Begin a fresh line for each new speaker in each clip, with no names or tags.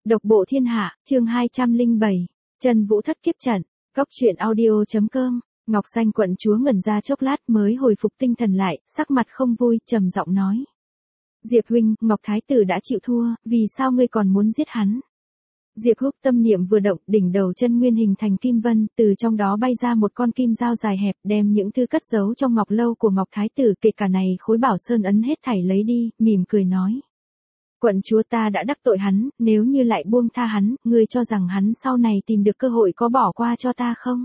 Độc bộ thiên hạ, chương 207. Chân vũ thất kiếp trận. Góc truyện audio.com. Ngọc Xanh quận chúa ngẩn ra chốc lát mới hồi phục tinh thần lại, sắc mặt không vui, trầm giọng nói. Diệp huynh, Ngọc Thái tử đã chịu thua, vì sao ngươi còn muốn giết hắn? Diệp Húc tâm niệm vừa động, đỉnh đầu chân nguyên hình thành kim vân, từ trong đó bay ra một con kim dao dài hẹp, đem những thứ cất giấu trong ngọc lâu của Ngọc Thái tử, kể cả này khối bảo sơn ấn hết thảy lấy đi, mỉm cười nói. Quận chúa, ta đã đắc tội hắn, nếu như lại buông tha hắn, ngươi cho rằng hắn sau này tìm được cơ hội có bỏ qua cho ta không?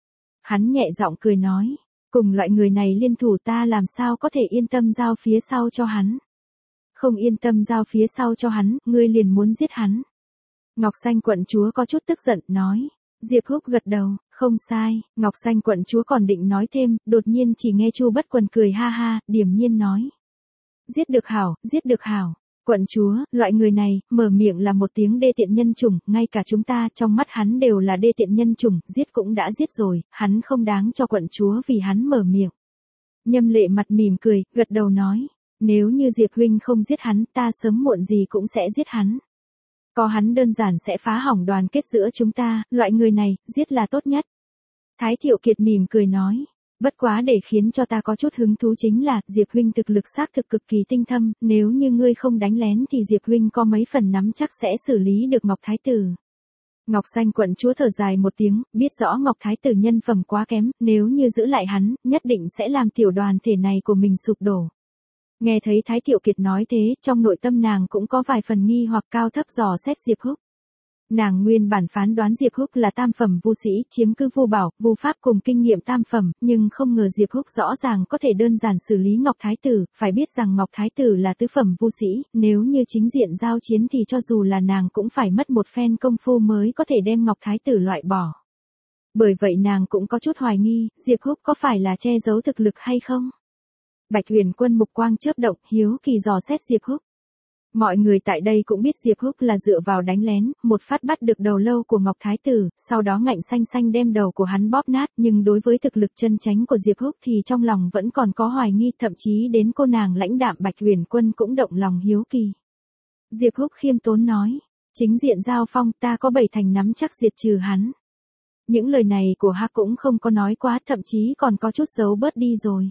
Hắn nhẹ giọng cười nói, cùng loại người này liên thủ, ta làm sao có thể yên tâm giao phía sau cho hắn? Không yên tâm giao phía sau cho hắn, ngươi liền muốn giết hắn. Ngọc Xanh quận chúa có chút tức giận, nói. Diệp Húc gật đầu, không sai. Ngọc Xanh quận chúa còn định nói thêm, đột nhiên chỉ nghe Chu Bất Quần cười ha ha, điềm nhiên nói. Giết được hảo, giết được hảo. Quận chúa, loại người này, mở miệng là một tiếng đê tiện nhân chủng, ngay cả chúng ta, trong mắt hắn đều là đê tiện nhân chủng, giết cũng đã giết rồi, hắn không đáng cho quận chúa vì hắn mở miệng. Nhâm Lệ mặt mỉm cười, gật đầu nói. Nếu như Diệp huynh không giết hắn, ta sớm muộn gì cũng sẽ giết hắn. Có hắn đơn giản sẽ phá hỏng đoàn kết giữa chúng ta, loại người này, giết là tốt nhất. Thái Thiệu Kiệt mỉm cười nói, bất quá để khiến cho ta có chút hứng thú chính là, Diệp huynh thực lực xác thực cực kỳ tinh thâm, nếu như ngươi không đánh lén thì Diệp huynh có mấy phần nắm chắc sẽ xử lý được Ngọc Thái tử. Ngọc Xanh quận chúa thở dài một tiếng, biết rõ Ngọc Thái tử nhân phẩm quá kém, nếu như giữ lại hắn, nhất định sẽ làm tiểu đoàn thể này của mình sụp đổ. Nghe thấy Thái Thiệu Kiệt nói thế, trong nội tâm nàng cũng có vài phần nghi hoặc cao thấp dò xét Diệp Húc. Nàng nguyên bản phán đoán Diệp Húc là tam phẩm vu sĩ, chiếm cứ vu bảo, vu pháp cùng kinh nghiệm tam phẩm, nhưng không ngờ Diệp Húc rõ ràng có thể đơn giản xử lý Ngọc Thái tử, phải biết rằng Ngọc Thái tử là tứ phẩm vu sĩ, nếu như chính diện giao chiến thì cho dù là nàng cũng phải mất một phen công phu mới có thể đem Ngọc Thái tử loại bỏ. Bởi vậy nàng cũng có chút hoài nghi, Diệp Húc có phải là che giấu thực lực hay không? Bạch Huyền Quân mục quang chớp động, hiếu kỳ dò xét Diệp Húc. Mọi người tại đây cũng biết Diệp Húc là dựa vào đánh lén, một phát bắt được đầu lâu của Ngọc Thái tử, sau đó ngạnh xanh xanh đem đầu của hắn bóp nát, nhưng đối với thực lực chân chánh của Diệp Húc thì trong lòng vẫn còn có hoài nghi, thậm chí đến cô nàng lãnh đạm Bạch Huyền Quân cũng động lòng hiếu kỳ. Diệp Húc khiêm tốn nói, chính diện giao phong, ta có 7 thành nắm chắc diệt trừ hắn. Những lời này của Hạc cũng không có nói quá, thậm chí còn có chút giấu bớt đi rồi.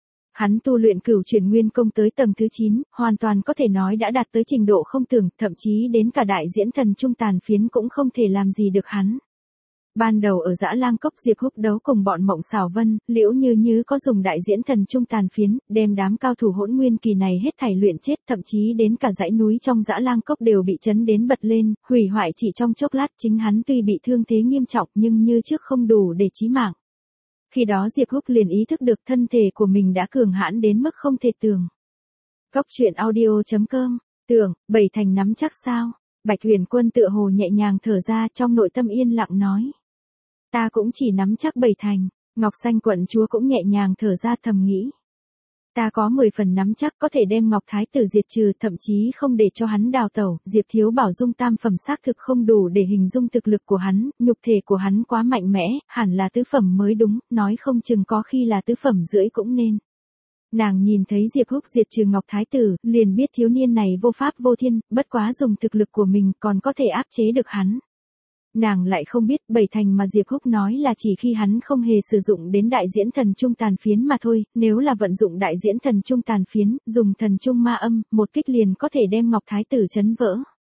Hắn tu luyện Cửu Chuyển Nguyên Công tới tầng thứ 9, hoàn toàn có thể nói đã đạt tới trình độ không tưởng, thậm chí đến cả đại diễn thần trung tàn phiến cũng không thể làm gì được hắn. Ban đầu ở Dã Lang Cốc, Diệp Húc đấu cùng bọn Mộng Xảo Vân, Liễu Như có dùng đại diễn thần trung tàn phiến, đem đám cao thủ Hỗn Nguyên kỳ này hết thảy luyện chết, thậm chí đến cả dãy núi trong Dã Lang Cốc đều bị chấn đến bật lên, hủy hoại chỉ trong chốc lát. Chính hắn tuy bị thương thế nghiêm trọng nhưng như trước không đủ để chí mạng. Khi đó Diệp Húc liền ý thức được thân thể của mình đã cường hãn đến mức không thể tưởng. Góc truyện audio.com. Tưởng, 7 thành nắm chắc sao? Bạch Huyền Quân tựa hồ nhẹ nhàng thở ra, trong nội tâm yên lặng nói. Ta cũng chỉ nắm chắc 7 thành. Ngọc Xanh quận chúa cũng nhẹ nhàng thở ra, thầm nghĩ. Ta có 10 phần nắm chắc có thể đem Ngọc Thái tử diệt trừ, thậm chí không để cho hắn đào tẩu. Diệp thiếu bảo dung tam phẩm xác thực không đủ để hình dung thực lực của hắn, nhục thể của hắn quá mạnh mẽ, hẳn là tứ phẩm mới đúng, nói không chừng có khi là tứ phẩm rưỡi cũng nên. Nàng nhìn thấy Diệp Húc diệt trừ Ngọc Thái tử, liền biết thiếu niên này vô pháp vô thiên, bất quá dùng thực lực của mình còn có thể áp chế được hắn. Nàng lại không biết 7 thành mà Diệp Húc nói là chỉ khi hắn không hề sử dụng đến đại diễn thần trung tàn phiến mà thôi, nếu là vận dụng đại diễn thần trung tàn phiến, dùng thần trung ma âm, một kích liền có thể đem Ngọc Thái tử chấn vỡ.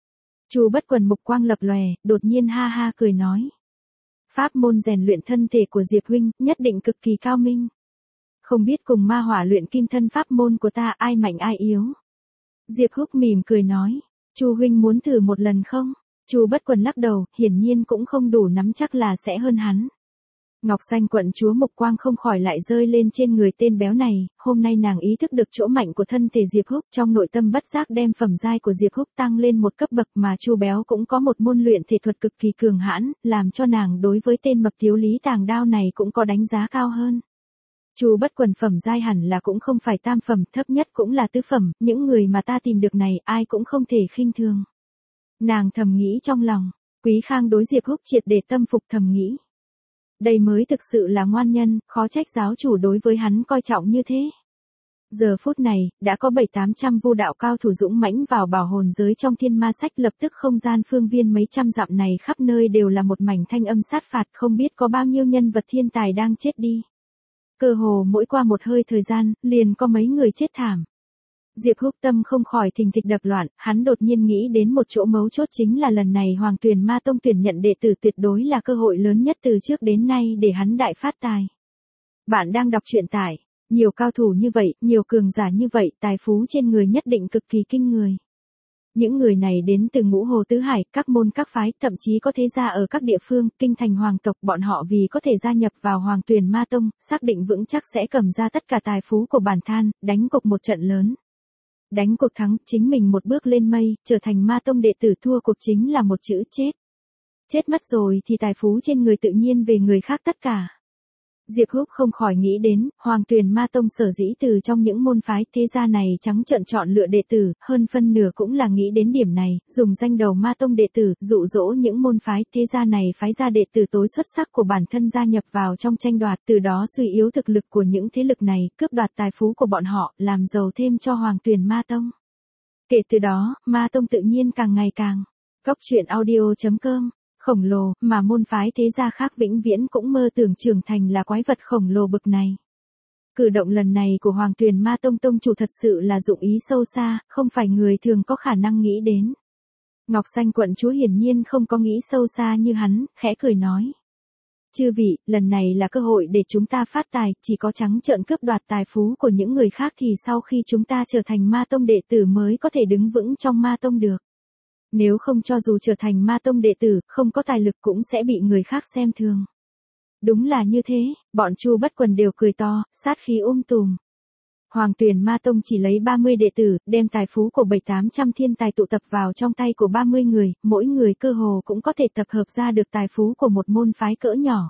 Chu Bất Quần mục quang lập lòe, đột nhiên ha ha cười nói. Pháp môn rèn luyện thân thể của Diệp huynh, nhất định cực kỳ cao minh. Không biết cùng ma hỏa luyện kim thân pháp môn của ta ai mạnh ai yếu. Diệp Húc mỉm cười nói, Chu huynh muốn thử một lần không? Chu Bất Quần lắc đầu, hiển nhiên cũng không đủ nắm chắc là sẽ hơn hắn. Ngọc Xanh quận chúa mục quang không khỏi lại rơi lên trên người tên béo này, hôm nay nàng ý thức được chỗ mạnh của thân thể Diệp Húc, trong nội tâm bất giác đem phẩm giai của Diệp Húc tăng lên một cấp bậc, mà Chu béo cũng có một môn luyện thể thuật cực kỳ cường hãn, làm cho nàng đối với tên mập thiếu lý tàng đao này cũng có đánh giá cao hơn. Chu Bất Quần phẩm giai hẳn là cũng không phải tam phẩm, thấp nhất cũng là tứ phẩm, những người mà ta tìm được này ai cũng không thể khinh thường. Nàng thầm nghĩ trong lòng, Quý Khang đối Diệp Húc triệt để tâm phục, thầm nghĩ. Đây mới thực sự là ngoan nhân, khó trách giáo chủ đối với hắn coi trọng như thế. Giờ phút này, đã có 7-800 vu đạo cao thủ dũng mãnh vào bảo hồn giới trong thiên ma sách, lập tức không gian phương viên mấy trăm dặm này khắp nơi đều là một mảnh thanh âm sát phạt, không biết có bao nhiêu nhân vật thiên tài đang chết đi. Cơ hồ mỗi qua một hơi thời gian, liền có mấy người chết thảm. Diệp Húc tâm không khỏi thình thịch đập loạn, hắn đột nhiên nghĩ đến một chỗ mấu chốt, chính là lần này Hoàng Tuyền Ma Tông tuyển nhận đệ tử tuyệt đối là cơ hội lớn nhất từ trước đến nay để hắn đại phát tài. Bạn đang đọc truyện tại, nhiều cao thủ như vậy, nhiều cường giả như vậy, tài phú trên người nhất định cực kỳ kinh người. Những người này đến từ ngũ hồ tứ hải, các môn các phái, thậm chí có thế gia ở các địa phương, kinh thành hoàng tộc, bọn họ vì có thể gia nhập vào Hoàng Tuyền Ma Tông, xác định vững chắc sẽ cầm ra tất cả tài phú của bản thân, đánh cuộc một trận lớn. Đánh cuộc thắng, chính mình một bước lên mây, trở thành Ma Tông đệ tử, thua cuộc chính là một chữ chết. Chết mất rồi thì tài phú trên người tự nhiên về người khác tất cả. Diệp Húc không khỏi nghĩ đến, Hoàng Tuyền Ma Tông sở dĩ từ trong những môn phái thế gia này trắng trợn chọn lựa đệ tử, hơn phân nửa cũng là nghĩ đến điểm này, dùng danh đầu Ma Tông đệ tử, dụ dỗ những môn phái thế gia này phái ra đệ tử tối xuất sắc của bản thân gia nhập vào trong tranh đoạt, từ đó suy yếu thực lực của những thế lực này, cướp đoạt tài phú của bọn họ, làm giàu thêm cho Hoàng Tuyền Ma Tông. Kể từ đó, Ma Tông tự nhiên càng ngày càng. Góc truyện audio.com khổng lồ, mà môn phái thế gia khác vĩnh viễn cũng mơ tưởng trưởng thành là quái vật khổng lồ bực này. Cử động lần này của Hoàng Tuyền Ma Tông tông chủ thật sự là dụng ý sâu xa, không phải người thường có khả năng nghĩ đến. Ngọc Xanh quận chúa hiển nhiên không có nghĩ sâu xa như hắn, khẽ cười nói. Chư vị, lần này là cơ hội để chúng ta phát tài, chỉ có trắng trợn cướp đoạt tài phú của những người khác thì sau khi chúng ta trở thành Ma Tông đệ tử mới có thể đứng vững trong Ma Tông được. Nếu không, cho dù trở thành Ma Tông đệ tử, không có tài lực cũng sẽ bị người khác xem thường. Đúng là như thế, bọn Chu Bất Quần đều cười to, sát khí tùm. Hoàng Tuyền Ma Tông chỉ lấy 30 đệ tử, đem tài phú của 7-800 thiên tài tụ tập vào trong tay của 30 người, mỗi người cơ hồ cũng có thể tập hợp ra được tài phú của một môn phái cỡ nhỏ.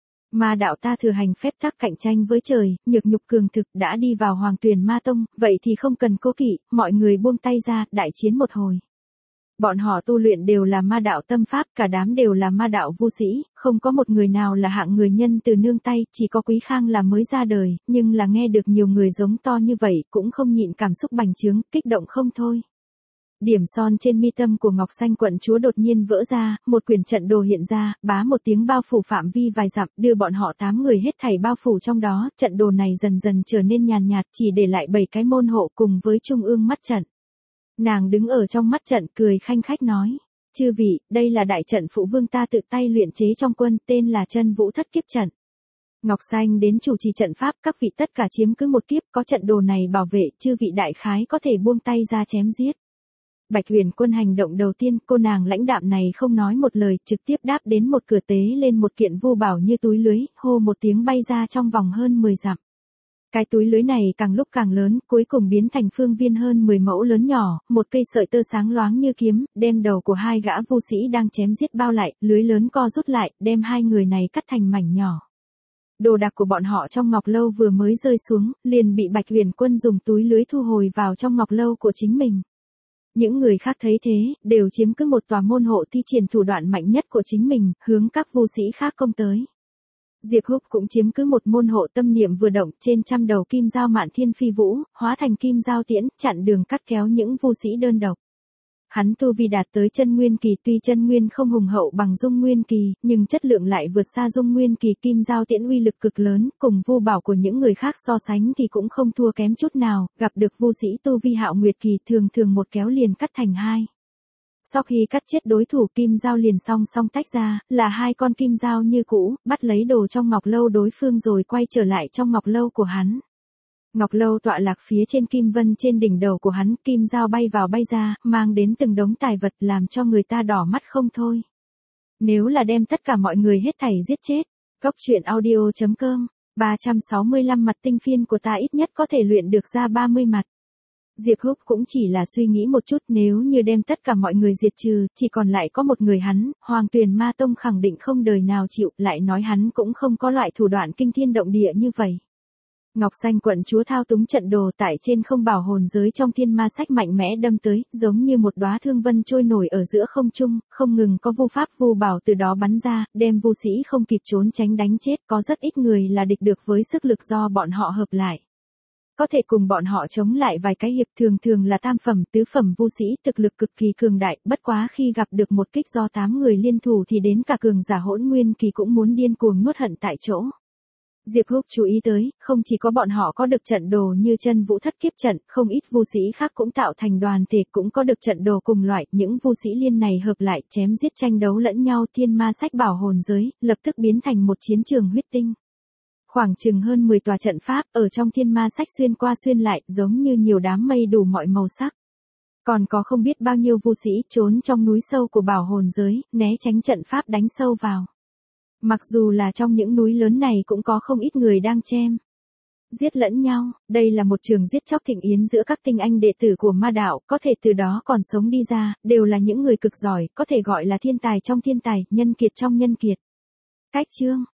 Ma đạo ta thừa hành phép tắc cạnh tranh với trời, nhược nhục cường thực, đã đi vào Hoàng Tuyền Ma Tông, vậy thì không cần cố kỵ, mọi người buông tay ra, đại chiến một hồi. Bọn họ tu luyện đều là ma đạo tâm pháp, cả đám đều là ma đạo vu sĩ, không có một người nào là hạng người nhân từ nương tay, chỉ có Quý Khang là mới ra đời, nhưng là nghe được nhiều người giống to như vậy, cũng không nhịn cảm xúc bành trướng, kích động không thôi. Điểm son trên mi tâm của Ngọc Xanh quận chúa đột nhiên vỡ ra, một quyển trận đồ hiện ra, bá một tiếng bao phủ phạm vi vài dặm, đưa bọn họ 8 người hết thảy bao phủ trong đó, trận đồ này dần dần trở nên nhàn nhạt, chỉ để lại 7 cái môn hộ cùng với trung ương mắt trận. Nàng đứng ở trong mắt trận cười khanh khách nói, chư vị, đây là đại trận phụ vương ta tự tay luyện chế trong quân, tên là Chân Vũ Thất Kiếp Trận. Ngọc Xanh đến chủ trì trận pháp, các vị tất cả chiếm cứ một kiếp, có trận đồ này bảo vệ, chư vị đại khái có thể buông tay ra chém giết. Bạch Huyền Quân hành động đầu tiên, cô nàng lãnh đạm này không nói một lời, trực tiếp đáp đến một cửa tế lên một kiện vu bảo như túi lưới, hô một tiếng bay ra trong vòng hơn 10 dặm. Cái túi lưới này càng lúc càng lớn, cuối cùng biến thành phương viên hơn 10 mẫu lớn nhỏ, một cây sợi tơ sáng loáng như kiếm, đem đầu của hai gã vu sĩ đang chém giết bao lại, lưới lớn co rút lại, đem hai người này cắt thành mảnh nhỏ. Đồ đạc của bọn họ trong ngọc lâu vừa mới rơi xuống, liền bị Bạch Huyền Quân dùng túi lưới thu hồi vào trong ngọc lâu của chính mình. Những người khác thấy thế, đều chiếm cứ một tòa môn hộ thi triển thủ đoạn mạnh nhất của chính mình, hướng các vu sĩ khác công tới. Diệp Húc cũng chiếm cứ một môn hộ tâm niệm vừa động, trên trăm đầu kim dao mạn thiên phi vũ, hóa thành kim dao tiễn, chặn đường cắt kéo những vu sĩ đơn độc. Hắn tu vi đạt tới chân nguyên kỳ, tuy chân nguyên không hùng hậu bằng dung nguyên kỳ, nhưng chất lượng lại vượt xa dung nguyên kỳ, kim dao tiễn uy lực cực lớn, cùng vu bảo của những người khác so sánh thì cũng không thua kém chút nào, gặp được vu sĩ tu vi hạo nguyệt kỳ thường thường một kéo liền cắt thành hai. Sau khi cắt chết đối thủ, kim dao liền song song tách ra, là hai con kim dao như cũ, bắt lấy đồ trong ngọc lâu đối phương rồi quay trở lại trong ngọc lâu của hắn. Ngọc lâu tọa lạc phía trên kim vân trên đỉnh đầu của hắn, kim dao bay vào bay ra, mang đến từng đống tài vật làm cho người ta đỏ mắt không thôi. Nếu là đem tất cả mọi người hết thảy giết chết, góc truyện audio.com, 365 mặt tinh phiên của ta ít nhất có thể luyện được ra 30 mặt. Diệp Húc cũng chỉ là suy nghĩ một chút, nếu như đem tất cả mọi người diệt trừ, chỉ còn lại có một người hắn, Hoàng Tuyền Ma Tông khẳng định không đời nào chịu, lại nói hắn cũng không có loại thủ đoạn kinh thiên động địa như vậy. Ngọc Xanh quận chúa thao túng trận đồ tại trên không bảo hồn giới trong thiên ma sách mạnh mẽ đâm tới, giống như một đóa thương vân trôi nổi ở giữa không trung, không ngừng có vu pháp vu bảo từ đó bắn ra, đem vu sĩ không kịp trốn tránh đánh chết, có rất ít người là địch được với sức lực do bọn họ hợp lại. có thể cùng bọn họ chống lại vài cái hiệp, thường thường là tam phẩm, tứ phẩm vu sĩ, thực lực cực kỳ cường đại, bất quá khi gặp được một kích do 8 người liên thủ thì đến cả cường giả hỗn nguyên kỳ cũng muốn điên cuồng nuốt hận tại chỗ. Diệp Húc chú ý tới, không chỉ có bọn họ có được trận đồ như chân vũ thất kiếp trận, không ít vu sĩ khác cũng tạo thành đoàn thể cũng có được trận đồ cùng loại, những vu sĩ liên này hợp lại chém giết tranh đấu lẫn nhau, thiên ma sách bảo hồn giới, lập tức biến thành một chiến trường huyết tinh. Khoảng chừng hơn 10 tòa trận pháp ở trong thiên ma sách xuyên qua xuyên lại, giống như nhiều đám mây đủ mọi màu sắc. Còn có không biết bao nhiêu vu sĩ trốn trong núi sâu của bảo hồn giới, né tránh trận pháp đánh sâu vào. Mặc dù là trong những núi lớn này cũng có không ít người đang chém giết lẫn nhau, đây là một trường giết chóc thịnh yến giữa các tinh anh đệ tử của ma đạo, có thể từ đó còn sống đi ra, đều là những người cực giỏi, có thể gọi là thiên tài trong thiên tài, nhân kiệt trong nhân kiệt. Cách chương